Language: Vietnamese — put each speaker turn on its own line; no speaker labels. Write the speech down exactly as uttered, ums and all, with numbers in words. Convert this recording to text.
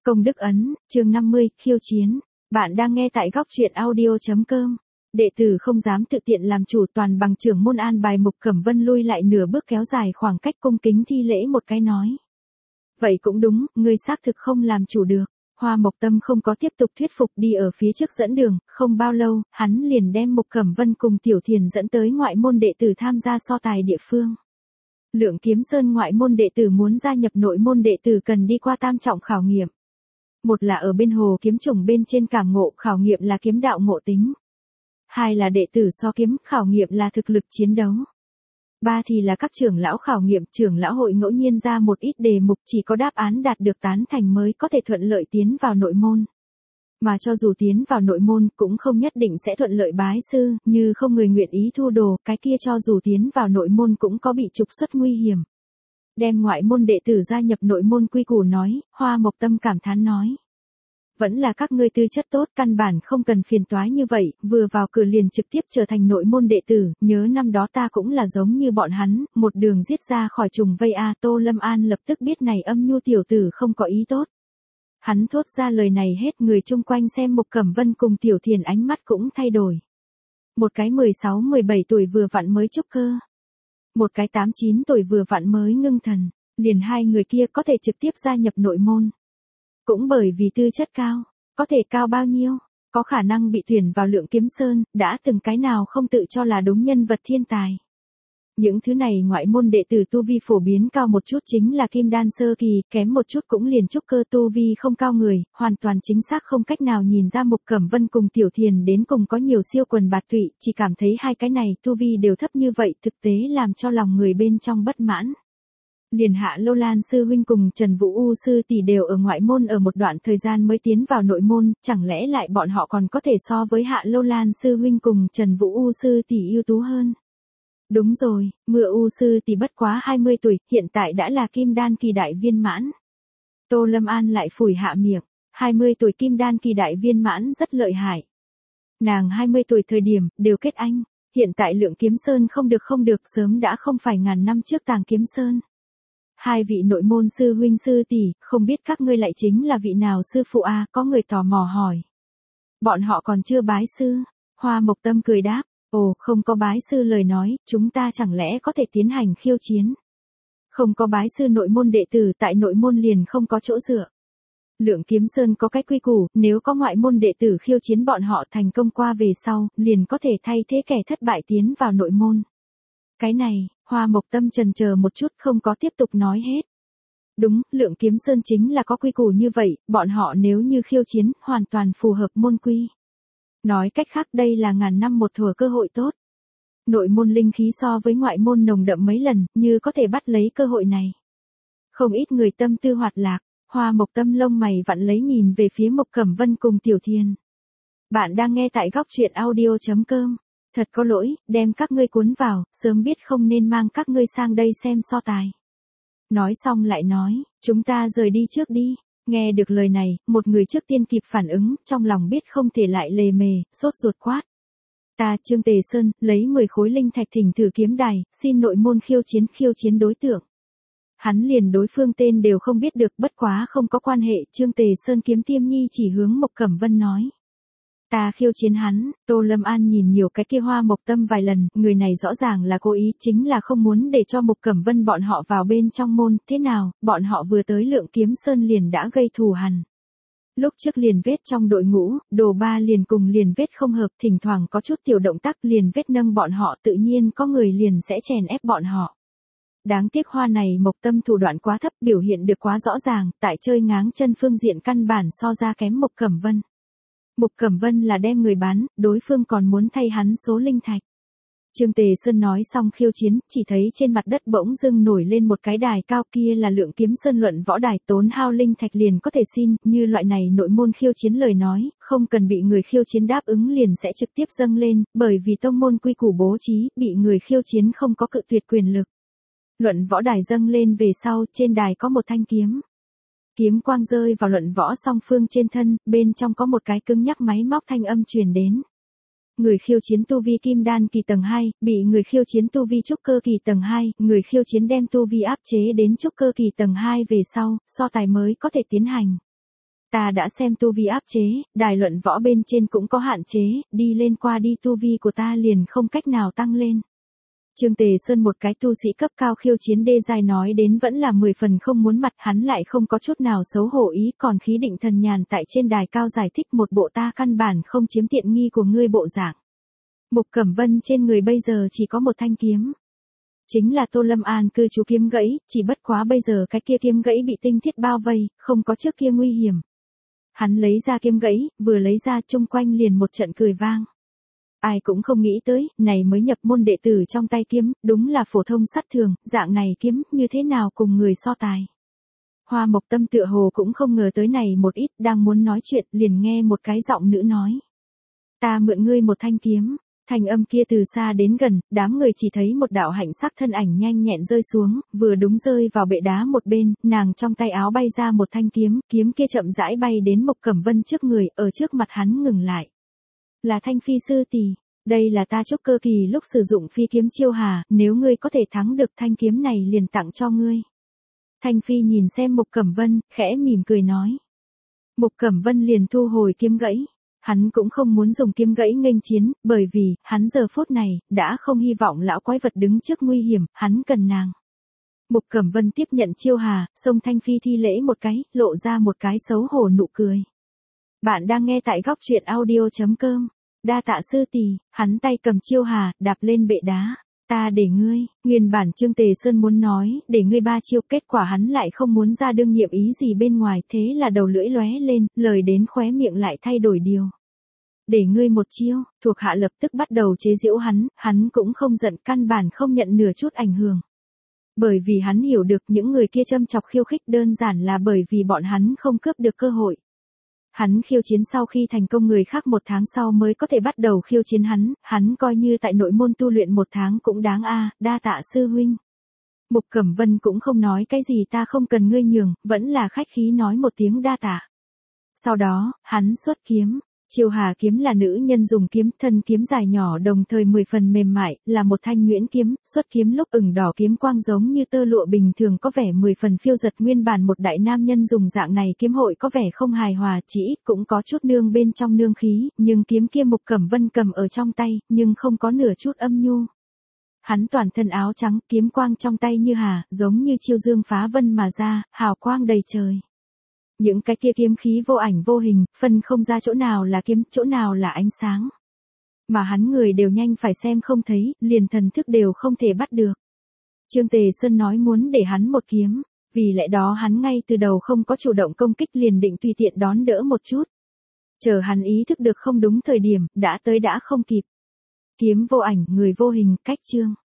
Công đức ấn, chương năm mươi, khiêu chiến. Bạn đang nghe tại góc truyện audio.com. Đệ tử không dám tự tiện làm chủ, toàn bằng trưởng môn an bài. Mục Cẩm Vân lui lại nửa bước kéo dài khoảng cách, cung kính thi lễ một cái nói. Vậy cũng đúng, ngươi xác thực không làm chủ được. Hoa Mộc Tâm không có tiếp tục thuyết phục, đi ở phía trước dẫn đường, không bao lâu, hắn liền đem Mục Cẩm Vân cùng Tiểu Thiền dẫn tới ngoại môn đệ tử tham gia so tài địa phương. Lượng Kiếm Sơn ngoại môn đệ tử muốn gia nhập nội môn đệ tử cần đi qua tam trọng khảo nghiệm. Một là ở bên hồ kiếm trùng bên trên cảm ngộ, khảo nghiệm là kiếm đạo ngộ tính. Hai là đệ tử so kiếm, khảo nghiệm là thực lực chiến đấu. Ba thì là các trưởng lão khảo nghiệm, trưởng lão hội ngẫu nhiên ra một ít đề mục, chỉ có đáp án đạt được tán thành mới có thể thuận lợi tiến vào nội môn. Mà cho dù tiến vào nội môn cũng không nhất định sẽ thuận lợi bái sư, như không người nguyện ý thu đồ, cái kia cho dù tiến vào nội môn cũng có bị trục xuất nguy hiểm. Đem ngoại môn đệ tử gia nhập nội môn quy củ nói, Hoa Mộc Tâm cảm thán nói. Vẫn là các ngươi tư chất tốt, căn bản không cần phiền toái như vậy, vừa vào cửa liền trực tiếp trở thành nội môn đệ tử, nhớ năm đó ta cũng là giống như bọn hắn, một đường giết ra khỏi trùng vây a. Tô Lâm An lập tức biết này âm nhu tiểu tử không có ý tốt. Hắn thốt ra lời này hết, người chung quanh xem Mục Cẩm Vân cùng Tiểu Thiền ánh mắt cũng thay đổi. Một cái mười sáu mười bảy tuổi vừa vặn mới trúc cơ. Một cái tám chín tuổi vừa vặn mới ngưng thần, liền hai người kia có thể trực tiếp gia nhập nội môn. Cũng bởi vì tư chất cao, có thể cao bao nhiêu, có khả năng bị tuyển vào Lượng Kiếm Sơn, đã từng cái nào không tự cho là đúng nhân vật thiên tài. Những thứ này ngoại môn đệ tử tu vi phổ biến cao một chút chính là kim đan sơ kỳ, kém một chút cũng liền trúc cơ, tu vi không cao người, hoàn toàn chính xác không cách nào nhìn ra Mục Cẩm Vân cùng Tiểu Thiền đến cùng có nhiều siêu quần bạt tụy, chỉ cảm thấy hai cái này tu vi đều thấp như vậy, thực tế làm cho lòng người bên trong bất mãn. Liền Hạ Lô Lan sư huynh cùng Trần Vũ U sư tỷ đều ở ngoại môn ở một đoạn thời gian mới tiến vào nội môn, chẳng lẽ lại bọn họ còn có thể so với Hạ Lô Lan sư huynh cùng Trần Vũ U sư tỷ ưu tú hơn? Đúng rồi, Mưa U sư tỷ bất quá hai mươi tuổi, hiện tại đã là kim đan kỳ đại viên mãn. Tô Lâm An lại phủi hạ miệng, hai mươi tuổi kim đan kỳ đại viên mãn rất lợi hại. Nàng hai mươi tuổi thời điểm, đều kết anh, hiện tại Lượng Kiếm Sơn không được không được, sớm đã không phải ngàn năm trước Tàng Kiếm Sơn. Hai vị nội môn sư huynh sư tỷ, không biết các ngươi lại chính là vị nào sư phụ a? À, có người tò mò hỏi. Bọn họ còn chưa bái sư. Hoa Mộc Tâm cười đáp, ồ, không có bái sư lời nói, chúng ta chẳng lẽ có thể tiến hành khiêu chiến? Không có bái sư nội môn đệ tử, tại nội môn liền không có chỗ dựa. Lượng Kiếm Sơn có cái quy củ, nếu có ngoại môn đệ tử khiêu chiến bọn họ thành công qua về sau, liền có thể thay thế kẻ thất bại tiến vào nội môn. Cái này, Hoa Mộc Tâm chần chờ một chút không có tiếp tục nói hết. Đúng, Lượng Kiếm Sơn chính là có quy củ như vậy, bọn họ nếu như khiêu chiến, hoàn toàn phù hợp môn quy. Nói cách khác đây là ngàn năm một thuở cơ hội tốt. Nội môn linh khí so với ngoại môn nồng đậm mấy lần, như có thể bắt lấy cơ hội này. Không ít người tâm tư hoạt lạc, Hoa Mộc Tâm lông mày vặn lấy nhìn về phía Mục Cẩm Vân cùng Tiểu Thiền. Bạn đang nghe tại góc truyện audio.com. Thật có lỗi, đem các ngươi cuốn vào, sớm biết không nên mang các ngươi sang đây xem so tài. Nói xong lại nói, chúng ta rời đi trước đi. Nghe được lời này, một người trước tiên kịp phản ứng, trong lòng biết không thể lại lề mề, sốt ruột quát. Ta Trương Tề Sơn, lấy mười khối linh thạch thỉnh thử kiếm đài, xin nội môn khiêu chiến, khiêu chiến đối tượng. Hắn liền đối phương tên đều không biết được, bất quá không có quan hệ, Trương Tề Sơn kiếm tiêm nhi chỉ hướng Mục Cẩm Vân nói. Ta khiêu chiến hắn. Tô Lâm An nhìn nhiều cái kia Hoa Mộc Tâm vài lần, người này rõ ràng là cố ý, chính là không muốn để cho Mục Cẩm Vân bọn họ vào bên trong môn, thế nào, bọn họ vừa tới Lượng Kiếm Sơn liền đã gây thù hằn. Lúc trước liền vết trong đội ngũ, đồ ba liền cùng liền vết không hợp, thỉnh thoảng có chút tiểu động tác liền vết nâng bọn họ, tự nhiên có người liền sẽ chèn ép bọn họ. Đáng tiếc Hoa này Mộc Tâm thủ đoạn quá thấp, biểu hiện được quá rõ ràng, tại chơi ngáng chân phương diện căn bản so ra kém Mục Cẩm Vân. Mục Cẩm Vân là đem người bán, đối phương còn muốn thay hắn số linh thạch. Trương Tề Sơn nói xong khiêu chiến, chỉ thấy trên mặt đất bỗng dưng nổi lên một cái đài cao, kia là Lượng Kiếm Sơn luận võ đài, tốn hao linh thạch liền có thể xin, như loại này nội môn khiêu chiến lời nói, không cần bị người khiêu chiến đáp ứng liền sẽ trực tiếp dâng lên, bởi vì tông môn quy củ bố trí, bị người khiêu chiến không có cự tuyệt quyền lực. Luận võ đài dâng lên về sau, trên đài có một thanh kiếm. Kiếm quang rơi vào luận võ song phương trên thân, bên trong có một cái cứng nhắc máy móc thanh âm truyền đến. Người khiêu chiến tu vi kim đan kỳ tầng hai, bị người khiêu chiến tu vi trúc cơ kỳ tầng hai, người khiêu chiến đem tu vi áp chế đến trúc cơ kỳ tầng hai về sau, so tài mới có thể tiến hành. Ta đã xem tu vi áp chế, đài luận võ bên trên cũng có hạn chế, đi lên qua đi tu vi của ta liền không cách nào tăng lên. Trương Tề Sơn một cái tu sĩ cấp cao khiêu chiến đê giai nói đến vẫn là mười phần không muốn mặt, hắn lại không có chút nào xấu hổ ý, còn khí định thần nhàn tại trên đài cao giải thích một bộ ta căn bản không chiếm tiện nghi của ngươi bộ dạng. Mục Cẩm Vân trên người bây giờ chỉ có một thanh kiếm. Chính là Tô Lâm An cư trú kiếm gãy, chỉ bất quá bây giờ cái kia kiếm gãy bị tinh thiết bao vây, không có trước kia nguy hiểm. Hắn lấy ra kiếm gãy, vừa lấy ra chung quanh liền một trận cười vang. Ai cũng không nghĩ tới, này mới nhập môn đệ tử trong tay kiếm, đúng là phổ thông sắt thường, dạng này kiếm, như thế nào cùng người so tài. Hoa Mộc Tâm tựa hồ cũng không ngờ tới này một ít, đang muốn nói chuyện, liền nghe một cái giọng nữ nói. Ta mượn ngươi một thanh kiếm. Thanh âm kia từ xa đến gần, đám người chỉ thấy một đạo hạnh sắc thân ảnh nhanh nhẹn rơi xuống, vừa đúng rơi vào bệ đá một bên, nàng trong tay áo bay ra một thanh kiếm, kiếm kia chậm rãi bay đến Mộc Cẩm Vân trước người, ở trước mặt hắn ngừng lại. Là Thanh Phi sư tỷ, đây là ta trúc cơ kỳ lúc sử dụng phi kiếm chiêu hà, nếu ngươi có thể thắng được thanh kiếm này liền tặng cho ngươi. Thanh Phi nhìn xem Mộc Cẩm Vân, khẽ mỉm cười nói. Mộc Cẩm Vân liền thu hồi kiếm gãy. Hắn cũng không muốn dùng kiếm gãy nghênh chiến, bởi vì, hắn giờ phút này, đã không hy vọng lão quái vật đứng trước nguy hiểm, hắn cần nàng. Mục Cẩm Vân tiếp nhận chiêu hà, xông Thanh Phi thi lễ một cái, lộ ra một cái xấu hổ nụ cười. Bạn đang nghe tại góc truyện audio chấm com. Đa tạ sư tỷ, hắn tay cầm chiêu hà, đạp lên bệ đá. Ta để ngươi, nguyên bản Trương Tề Sơn muốn nói, để ngươi ba chiêu, kết quả hắn lại không muốn ra đương nhiệm ý gì bên ngoài, thế là đầu lưỡi lóe lên, lời đến khóe miệng lại thay đổi điều. Để ngươi một chiêu, thuộc hạ lập tức bắt đầu chế giễu hắn, hắn cũng không giận, căn bản không nhận nửa chút ảnh hưởng. Bởi vì hắn hiểu được những người kia châm chọc khiêu khích đơn giản là bởi vì bọn hắn không cướp được cơ hội. Hắn khiêu chiến sau khi thành công người khác một tháng sau mới có thể bắt đầu khiêu chiến hắn, hắn coi như tại nội môn tu luyện một tháng cũng đáng a, đa tạ sư huynh. Mục Cẩm Vân cũng không nói cái gì ta không cần ngươi nhường, vẫn là khách khí nói một tiếng đa tạ. Sau đó, hắn xuất kiếm. Chiêu hà kiếm là nữ nhân dùng kiếm, thân kiếm dài nhỏ đồng thời mười phần mềm mại, là một thanh nhuyễn kiếm, xuất kiếm lúc ửng đỏ kiếm quang giống như tơ lụa bình thường có vẻ mười phần phiêu giật, nguyên bản một đại nam nhân dùng dạng này kiếm hội có vẻ không hài hòa, chỉ ít cũng có chút nương bên trong nương khí, nhưng kiếm kia Mục Cẩm Vân cầm ở trong tay, nhưng không có nửa chút âm nhu. Hắn toàn thân áo trắng, kiếm quang trong tay như hà, giống như chiêu dương phá vân mà ra, hào quang đầy trời. Những cái kia kiếm khí vô ảnh vô hình, phân không ra chỗ nào là kiếm, chỗ nào là ánh sáng. Mà hắn người đều nhanh phải xem không thấy, liền thần thức đều không thể bắt được. Trương Tề Sơn nói muốn để hắn một kiếm, vì lẽ đó hắn ngay từ đầu không có chủ động công kích liền định tùy tiện đón đỡ một chút. Chờ hắn ý thức được không đúng thời điểm, đã tới đã không kịp. Kiếm vô ảnh, người vô hình, cách chương.